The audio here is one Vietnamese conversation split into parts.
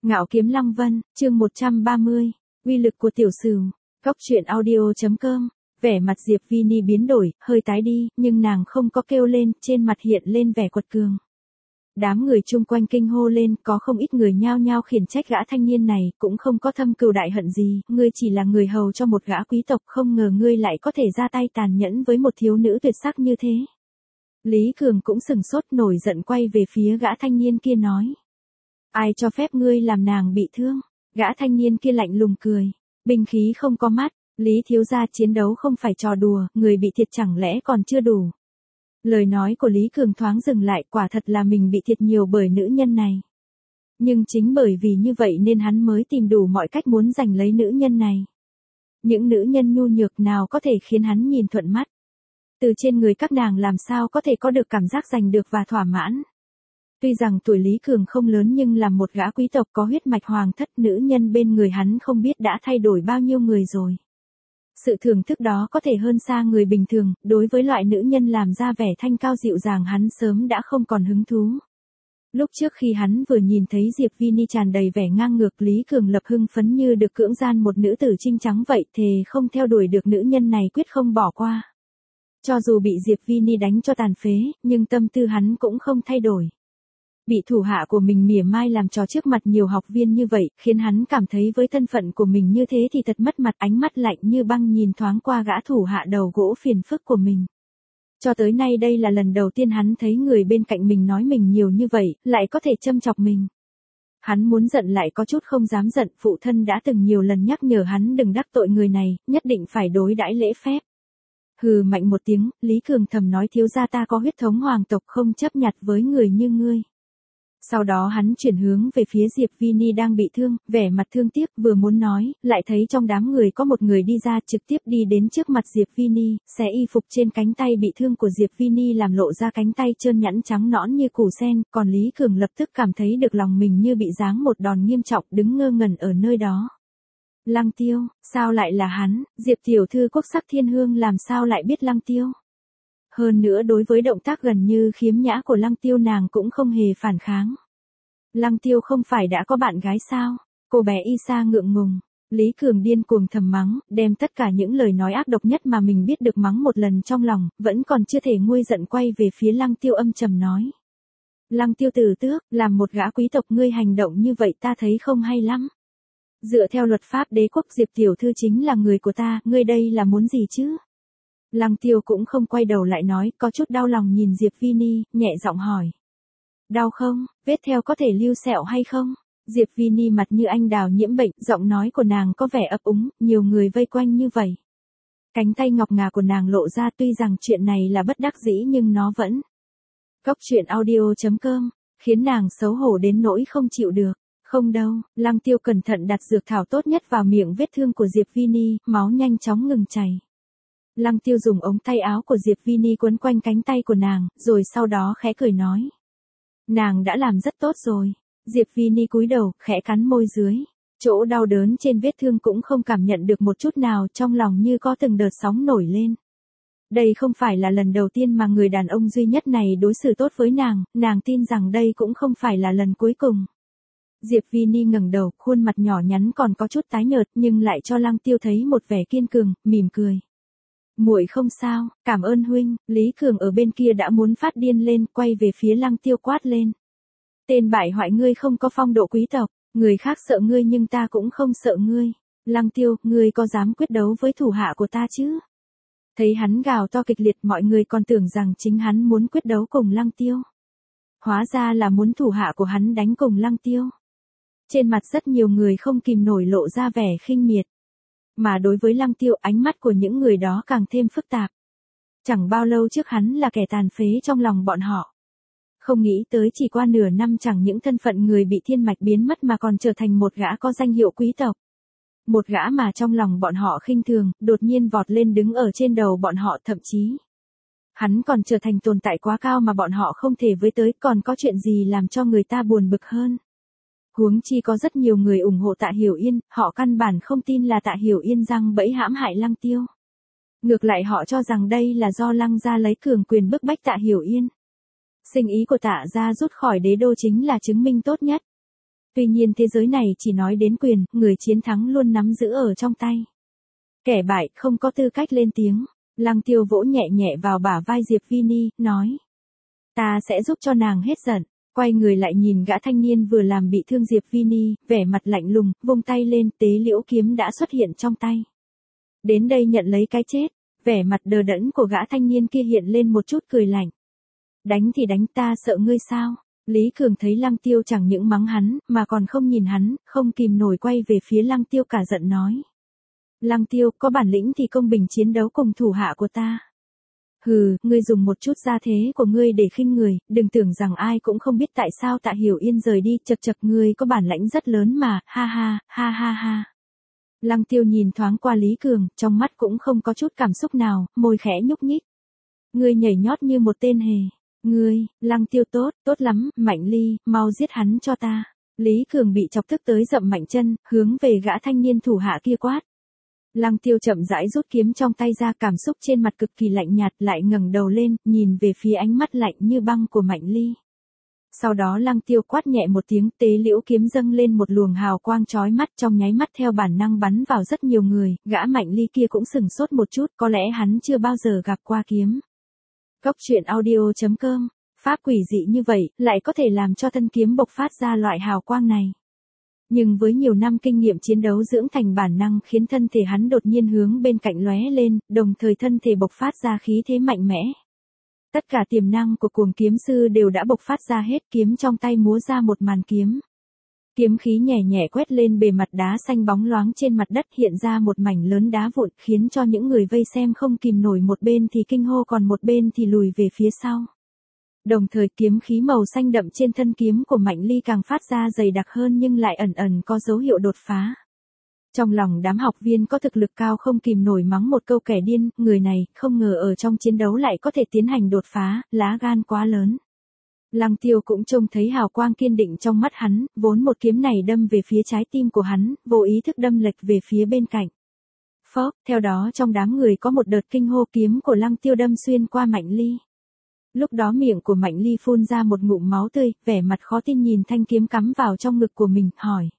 Ngạo Kiếm Lăng Vân, chương 130, uy lực của tiểu sửu. Cóc truyện audio.com. Vẻ mặt Diệp Vini biến đổi, hơi tái đi, nhưng nàng không có kêu lên, trên mặt hiện lên vẻ quật cường. Đám người chung quanh kinh hô lên, có không ít người nhao nhao khiển trách gã thanh niên này, cũng không có thâm cừu đại hận gì, ngươi chỉ là người hầu cho một gã quý tộc, không ngờ ngươi lại có thể ra tay tàn nhẫn với một thiếu nữ tuyệt sắc như thế. Lý Cường cũng sừng sốt, nổi giận quay về phía gã thanh niên kia nói. Ai cho phép ngươi làm nàng bị thương? Gã thanh niên kia lạnh lùng cười. Binh khí không có mắt, Lý thiếu gia chiến đấu không phải trò đùa, người bị thiệt chẳng lẽ còn chưa đủ. Lời nói của Lý Cường thoáng dừng lại, quả thật là mình bị thiệt nhiều bởi nữ nhân này. Nhưng chính bởi vì như vậy nên hắn mới tìm đủ mọi cách muốn giành lấy nữ nhân này. Những nữ nhân nhu nhược nào có thể khiến hắn nhìn thuận mắt. Từ trên người các nàng làm sao có thể có được cảm giác giành được và thỏa mãn. Tuy rằng tuổi Lý Cường không lớn nhưng là một gã quý tộc có huyết mạch hoàng thất, nữ nhân bên người hắn không biết đã thay đổi bao nhiêu người rồi. Sự thưởng thức đó có thể hơn xa người bình thường, đối với loại nữ nhân làm ra vẻ thanh cao dịu dàng hắn sớm đã không còn hứng thú. Lúc trước khi hắn vừa nhìn thấy Diệp Vini tràn đầy vẻ ngang ngược, Lý Cường lập hưng phấn như được cưỡng gian một nữ tử trinh trắng vậy, thề không theo đuổi được nữ nhân này, quyết không bỏ qua. Cho dù bị Diệp Vini đánh cho tàn phế, nhưng tâm tư hắn cũng không thay đổi. Bị thủ hạ của mình mỉa mai làm trò trước mặt nhiều học viên như vậy, khiến hắn cảm thấy với thân phận của mình như thế thì thật mất mặt, ánh mắt lạnh như băng nhìn thoáng qua gã thủ hạ đầu gỗ phiền phức của mình. Cho tới nay đây là lần đầu tiên hắn thấy người bên cạnh mình nói mình nhiều như vậy, lại có thể châm chọc mình. Hắn muốn giận lại có chút không dám giận, phụ thân đã từng nhiều lần nhắc nhở hắn đừng đắc tội người này, nhất định phải đối đãi lễ phép. Hừ mạnh một tiếng, Lý Cường thầm nói thiếu gia ta có huyết thống hoàng tộc, không chấp nhặt với người như ngươi. Sau đó hắn chuyển hướng về phía Diệp Vini đang bị thương, vẻ mặt thương tiếc, vừa muốn nói, lại thấy trong đám người có một người đi ra, trực tiếp đi đến trước mặt Diệp Vini, xé y phục trên cánh tay bị thương của Diệp Vini làm lộ ra cánh tay trơn nhẵn trắng nõn như củ sen, còn Lý Cường lập tức cảm thấy được lòng mình như bị giáng một đòn nghiêm trọng, đứng ngơ ngẩn ở nơi đó. Lăng Tiêu, sao lại là hắn? Diệp tiểu thư quốc sắc thiên hương làm sao lại biết Lăng Tiêu? Hơn nữa đối với động tác gần như khiếm nhã của Lăng Tiêu nàng cũng không hề phản kháng. Lăng Tiêu không phải đã có bạn gái sao? Cô bé Isa ngượng ngùng. Lý Cường điên cuồng thầm mắng, đem tất cả những lời nói ác độc nhất mà mình biết được mắng một lần trong lòng, vẫn còn chưa thể nguôi giận quay về phía Lăng Tiêu âm trầm nói. Lăng Tiêu tử tước, làm một gã quý tộc ngươi hành động như vậy ta thấy không hay lắm. Dựa theo luật pháp đế quốc Diệp tiểu thư chính là người của ta, ngươi đây là muốn gì chứ? Lăng Tiêu cũng không quay đầu lại nói, có chút đau lòng nhìn Diệp Vini, nhẹ giọng hỏi. Đau không, vết theo có thể lưu sẹo hay không? Diệp Vini mặt như anh đào nhiễm bệnh, giọng nói của nàng có vẻ ấp úng, nhiều người vây quanh như vậy. Cánh tay ngọc ngà của nàng lộ ra, tuy rằng chuyện này là bất đắc dĩ nhưng nó vẫn. Cóc truyện audio.com, khiến nàng xấu hổ đến nỗi không chịu được. Không đâu, Lăng Tiêu cẩn thận đặt dược thảo tốt nhất vào miệng vết thương của Diệp Vini, máu nhanh chóng ngừng chảy. Lăng Tiêu dùng ống tay áo của Diệp Vini quấn quanh cánh tay của nàng, rồi sau đó khẽ cười nói. Nàng đã làm rất tốt rồi. Diệp Vini cúi đầu, khẽ cắn môi dưới. Chỗ đau đớn trên vết thương cũng không cảm nhận được một chút nào, trong lòng như có từng đợt sóng nổi lên. Đây không phải là lần đầu tiên mà người đàn ông duy nhất này đối xử tốt với nàng tin rằng đây cũng không phải là lần cuối cùng. Diệp Vini ngẩng đầu, khuôn mặt nhỏ nhắn còn có chút tái nhợt nhưng lại cho Lăng Tiêu thấy một vẻ kiên cường, mỉm cười. Muội không sao, cảm ơn huynh. Lý Cường ở bên kia đã muốn phát điên lên, quay về phía Lăng Tiêu quát lên. Tên bại hoại, ngươi không có phong độ quý tộc, người khác sợ ngươi nhưng ta cũng không sợ ngươi. Lăng Tiêu, ngươi có dám quyết đấu với thủ hạ của ta chứ? Thấy hắn gào to kịch liệt, mọi người còn tưởng rằng chính hắn muốn quyết đấu cùng Lăng Tiêu. Hóa ra là muốn thủ hạ của hắn đánh cùng Lăng Tiêu. Trên mặt rất nhiều người không kìm nổi lộ ra vẻ khinh miệt. Mà đối với Lăng Tiêu, ánh mắt của những người đó càng thêm phức tạp. Chẳng bao lâu trước hắn là kẻ tàn phế trong lòng bọn họ. Không nghĩ tới chỉ qua nửa năm chẳng những thân phận người bị thiên mạch biến mất mà còn trở thành một gã có danh hiệu quý tộc. Một gã mà trong lòng bọn họ khinh thường, đột nhiên vọt lên đứng ở trên đầu bọn họ, thậm chí. Hắn còn trở thành tồn tại quá cao mà bọn họ không thể với tới, còn có chuyện gì làm cho người ta buồn bực hơn. Huống chi có rất nhiều người ủng hộ Tạ Hiểu Yên, họ căn bản không tin là Tạ Hiểu Yên giăng bẫy hãm hại Lăng Tiêu. Ngược lại họ cho rằng đây là do Lăng gia lấy cường quyền bức bách Tạ Hiểu Yên. Sinh ý của Tạ gia rút khỏi đế đô chính là chứng minh tốt nhất. Tuy nhiên thế giới này chỉ nói đến quyền, người chiến thắng luôn nắm giữ ở trong tay. Kẻ bại không có tư cách lên tiếng. Lăng Tiêu vỗ nhẹ nhẹ vào bả vai Diệp Vini, nói. Ta sẽ giúp cho nàng hết giận. Quay người lại nhìn gã thanh niên vừa làm bị thương Diệp Vini, vẻ mặt lạnh lùng, vung tay lên, tế liễu kiếm đã xuất hiện trong tay. Đến đây nhận lấy cái chết, vẻ mặt đờ đẫn của gã thanh niên kia hiện lên một chút cười lạnh. Đánh thì đánh, ta sợ ngươi sao? Lý Cường thấy Lăng Tiêu chẳng những mắng hắn, mà còn không nhìn hắn, không kìm nổi quay về phía Lăng Tiêu cả giận nói. Lăng Tiêu, có bản lĩnh thì công bình chiến đấu cùng thủ hạ của ta. Hừ, ngươi dùng một chút gia thế của ngươi để khinh người, đừng tưởng rằng ai cũng không biết tại sao Tạ Hiểu Yên rời đi, chật chật, ngươi có bản lãnh rất lớn mà, ha ha, ha ha ha. Lăng Tiêu nhìn thoáng qua Lý Cường, trong mắt cũng không có chút cảm xúc nào, môi khẽ nhúc nhích. Ngươi nhảy nhót như một tên hề. Ngươi, Lăng Tiêu tốt, tốt lắm, Mạnh Ly, mau giết hắn cho ta. Lý Cường bị chọc tức tới dậm mạnh chân, hướng về gã thanh niên thủ hạ kia quát. Lăng Tiêu chậm rãi rút kiếm trong tay ra, cảm xúc trên mặt cực kỳ lạnh nhạt, lại ngẩng đầu lên, nhìn về phía ánh mắt lạnh như băng của Mạnh Ly. Sau đó Lăng Tiêu quát nhẹ một tiếng, tế liễu kiếm dâng lên một luồng hào quang chói mắt, trong nháy mắt theo bản năng bắn vào rất nhiều người, gã Mạnh Ly kia cũng sửng sốt một chút, có lẽ hắn chưa bao giờ gặp qua kiếm. Cốc truyện audio.com, pháp quỷ dị như vậy, lại có thể làm cho thân kiếm bộc phát ra loại hào quang này. Nhưng với nhiều năm kinh nghiệm chiến đấu dưỡng thành bản năng khiến thân thể hắn đột nhiên hướng bên cạnh lóe lên, đồng thời thân thể bộc phát ra khí thế mạnh mẽ. Tất cả tiềm năng của cuồng kiếm sư đều đã bộc phát ra hết, kiếm trong tay múa ra một màn kiếm. Kiếm khí nhẹ nhẹ quét lên bề mặt đá xanh bóng loáng trên mặt đất, hiện ra một mảnh lớn đá vụn, khiến cho những người vây xem không kìm nổi, một bên thì kinh hô còn một bên thì lùi về phía sau. Đồng thời kiếm khí màu xanh đậm trên thân kiếm của Mạnh Ly càng phát ra dày đặc hơn, nhưng lại ẩn ẩn có dấu hiệu đột phá. Trong lòng đám học viên có thực lực cao không kìm nổi mắng một câu kẻ điên, người này không ngờ ở trong chiến đấu lại có thể tiến hành đột phá, lá gan quá lớn. Lăng Tiêu cũng trông thấy hào quang kiên định trong mắt hắn, vốn một kiếm này đâm về phía trái tim của hắn, vô ý thức đâm lệch về phía bên cạnh. Phốc, theo đó trong đám người có một đợt kinh hô, kiếm của Lăng Tiêu đâm xuyên qua Mạnh Ly. Lúc đó miệng của Mạnh Ly phun ra một ngụm máu tươi, vẻ mặt khó tin nhìn thanh kiếm cắm vào trong ngực của mình, hỏi.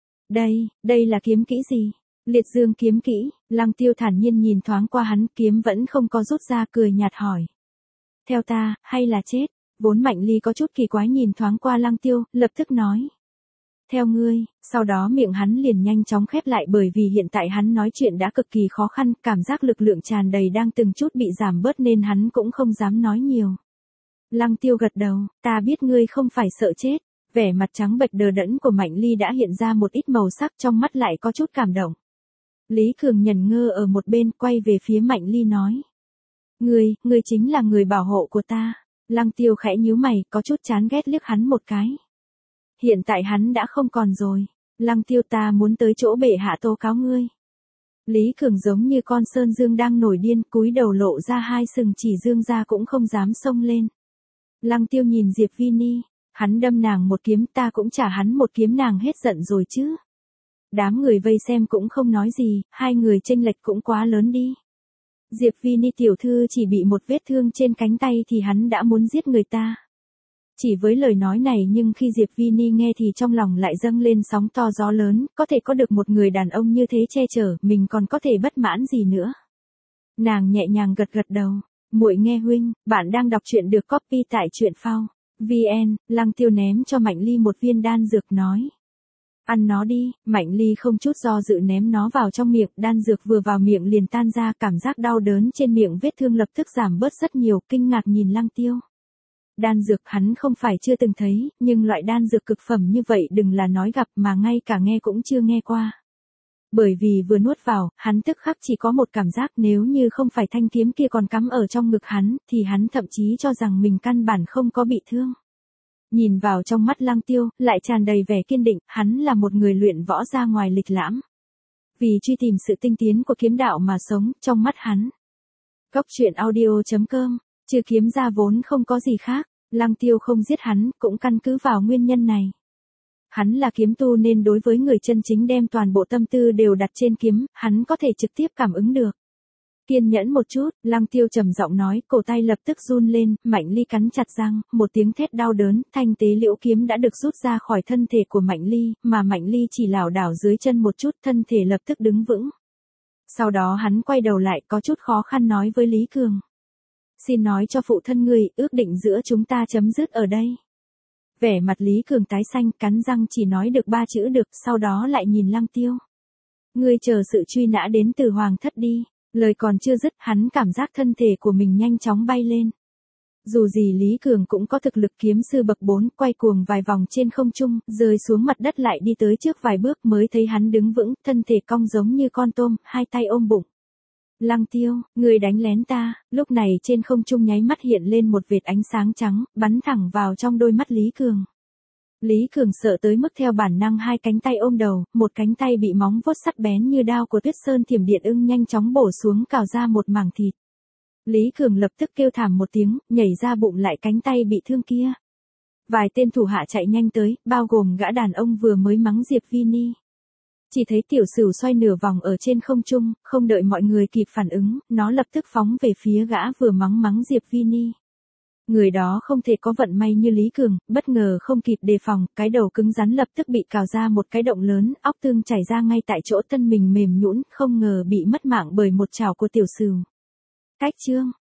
Đây là kiếm kỹ gì? Liệt dương kiếm kỹ. Lăng Tiêu thản nhiên nhìn thoáng qua hắn, kiếm vẫn không có rút ra, cười nhạt hỏi. Theo ta, hay là chết? Vốn Mạnh Ly có chút kỳ quái nhìn thoáng qua Lăng Tiêu, lập tức nói. Theo ngươi, sau đó miệng hắn liền nhanh chóng khép lại, bởi vì hiện tại hắn nói chuyện đã cực kỳ khó khăn, cảm giác lực lượng tràn đầy đang từng chút bị giảm bớt nên hắn cũng không dám nói nhiều. Lăng Tiêu gật đầu, ta biết ngươi không phải sợ chết. Vẻ mặt trắng bệch đờ đẫn của Mạnh Ly đã hiện ra một ít màu sắc, trong mắt lại có chút cảm động. Lý Cường nhẩn ngơ ở một bên, quay về phía Mạnh Ly nói. Ngươi chính là người bảo hộ của ta. Lăng Tiêu khẽ nhíu mày, có chút chán ghét liếc hắn một cái. Hiện tại hắn đã không còn rồi. Lăng Tiêu, ta muốn tới chỗ bệ hạ tố cáo ngươi. Lý Cường giống như con sơn dương đang nổi điên, cúi đầu lộ ra hai sừng chỉ dương ra cũng không dám xông lên. Lăng Tiêu nhìn Diệp Vini, hắn đâm nàng một kiếm, ta cũng trả hắn một kiếm, nàng hết giận rồi chứ. Đám người vây xem cũng không nói gì, hai người chênh lệch cũng quá lớn đi. Diệp Vini tiểu thư chỉ bị một vết thương trên cánh tay thì hắn đã muốn giết người ta. Chỉ với lời nói này, nhưng khi Diệp Vini nghe thì trong lòng lại dâng lên sóng to gió lớn, có thể có được một người đàn ông như thế che chở, mình còn có thể bất mãn gì nữa. Nàng nhẹ nhàng gật gật đầu, muội nghe huynh, bạn đang đọc truyện được copy tại truyện phao. VN, Lăng Tiêu ném cho Mạnh Ly một viên đan dược nói. Ăn nó đi. Mạnh Ly không chút do dự ném nó vào trong miệng, đan dược vừa vào miệng liền tan ra, cảm giác đau đớn trên miệng vết thương lập tức giảm bớt rất nhiều, kinh ngạc nhìn Lăng Tiêu. Đan dược hắn không phải chưa từng thấy, nhưng loại đan dược cực phẩm như vậy đừng là nói gặp mà ngay cả nghe cũng chưa nghe qua. Bởi vì vừa nuốt vào, hắn tức khắc chỉ có một cảm giác, nếu như không phải thanh kiếm kia còn cắm ở trong ngực hắn, thì hắn thậm chí cho rằng mình căn bản không có bị thương. Nhìn vào trong mắt Lăng Tiêu, lại tràn đầy vẻ kiên định, hắn là một người luyện võ ra ngoài lịch lãm. Vì truy tìm sự tinh tiến của kiếm đạo mà sống, trong mắt hắn. Cốc truyện audio.com, trừ kiếm ra vốn không có gì khác, Lăng Tiêu không giết hắn, cũng căn cứ vào nguyên nhân này. Hắn là kiếm tu nên đối với người chân chính đem toàn bộ tâm tư đều đặt trên kiếm, hắn có thể trực tiếp cảm ứng được. Kiên nhẫn một chút, Lăng Tiêu trầm giọng nói, cổ tay lập tức run lên, Mạnh Ly cắn chặt răng, một tiếng thét đau đớn, thanh tế liễu kiếm đã được rút ra khỏi thân thể của Mạnh Ly, mà Mạnh Ly chỉ lảo đảo dưới chân một chút, thân thể lập tức đứng vững. Sau đó hắn quay đầu lại có chút khó khăn nói với Lý Cường. Xin nói cho phụ thân người, ước định giữa chúng ta chấm dứt ở đây. Vẻ mặt Lý Cường tái xanh, cắn răng chỉ nói được 3 chữ được, sau đó lại nhìn Lăng Tiêu. Ngươi chờ sự truy nã đến từ Hoàng thất đi. Lời còn chưa dứt, hắn cảm giác thân thể của mình nhanh chóng bay lên. Dù gì Lý Cường cũng có thực lực kiếm sư bậc 4, quay cuồng vài vòng trên không trung, rơi xuống mặt đất lại đi tới trước vài bước mới thấy hắn đứng vững, thân thể cong giống như con tôm, hai tay ôm bụng. Lăng Tiêu, người đánh lén ta, lúc này trên không trung nháy mắt hiện lên một vệt ánh sáng trắng, bắn thẳng vào trong đôi mắt Lý Cường. Lý Cường sợ tới mức theo bản năng hai cánh tay ôm đầu, một cánh tay bị móng vuốt sắc bén như đao của Tuyết Sơn Thiểm Điện Ưng nhanh chóng bổ xuống cào ra một mảng thịt. Lý Cường lập tức kêu thảm một tiếng, nhảy ra bụng lại cánh tay bị thương kia. Vài tên thủ hạ chạy nhanh tới, bao gồm gã đàn ông vừa mới mắng Diệp Vini. Chỉ thấy tiểu sửu xoay nửa vòng ở trên không trung, không đợi mọi người kịp phản ứng, nó lập tức phóng về phía gã vừa mắng Diệp Vini. Người đó không thể có vận may như Lý Cường, bất ngờ không kịp đề phòng, cái đầu cứng rắn lập tức bị cào ra một cái động lớn, óc tương chảy ra ngay tại chỗ, thân mình mềm nhũn, không ngờ bị mất mạng bởi một chảo của tiểu sửu. Cách chương